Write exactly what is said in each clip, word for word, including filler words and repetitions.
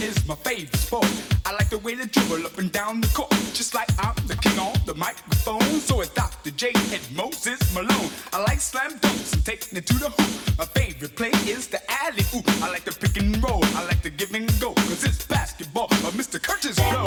is my favorite sport. I like the way they dribble up and down the court, just like I'm the king on the microphone. So it's Doctor J and Moses Malone. I like slam dunks and taking it to the hoop. My favorite play is the alley oop. I like the pick and roll. I like the give and go, cause it's basketball of Mister Curtis Blow.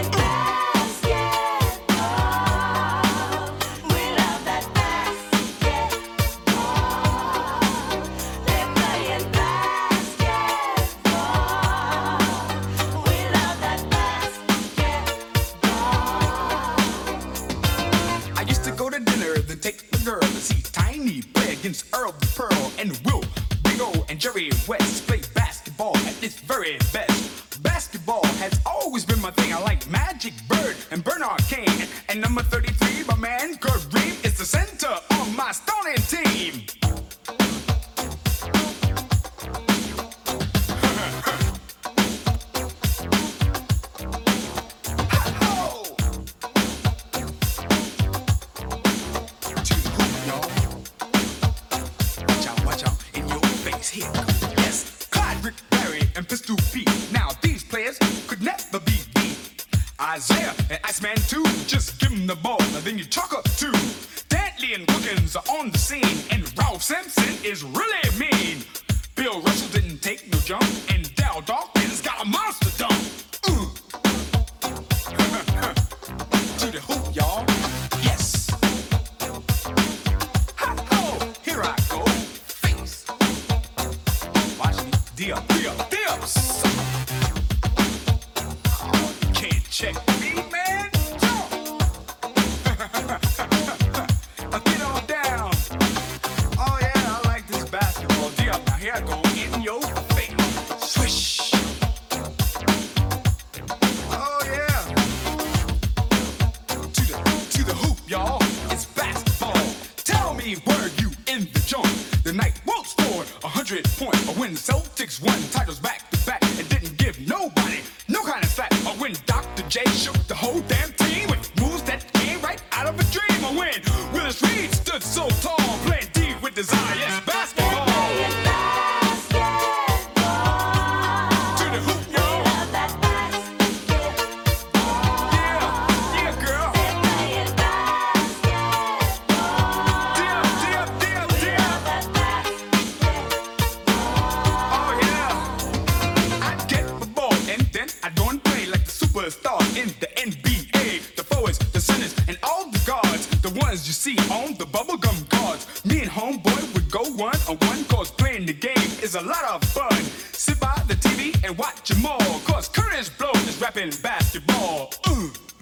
Take the girl to see Tiny play against Earl the Pearl and Will, Big O and Jerry West play basketball at its very best. Basketball has always been my thing. I like Magic Bird and Bernard King. And number thirty-three, my man Kareem is the center on my Stone team. Here, yes, Clyde, Rick Barry, and Pistol Pete. Now these players could never be beat. Isaiah and Iceman too, just give them the ball, and then you chalk up two. Dantley and Wilkins are on the scene, and Ralph Sampson is really mean. Bill Russell didn't take no jump, and Dal Dawkins got a monster dunk. Uh. To the hoop, y'all. Yes. Ha-ho, here I go. Dip, dip, dips. Oh, you can't check me, man. Get on down. Oh yeah, I like this basketball. Dip. Now here I go in your face. Swish. Oh yeah. To the to the hoop, y'all. It's basketball. Tell me, were you in the joint the night Wilt scored a hundred points, or when the Celtics won titles back to back and didn't give nobody no kind of slack, or when Doctor J shook the whole damn team with moves that came right out of a dream, or when Willis Reed stood so tall playing D with desire. Yes, basketball. To the hoop, y'all. Yeah, yeah, girl. Dip, dip, dip, dip. Oh yeah. I get the ball and then I go and play like the superstar in the N B A. The forwards, the centers, and all the guards, the ones you see on the bubblegum cards. Me and homeboy would go one on one, cause playing the game is a lot of fun. Sit by the T V and watch them all, cause Curtis Blow is rapping basketball. Uh.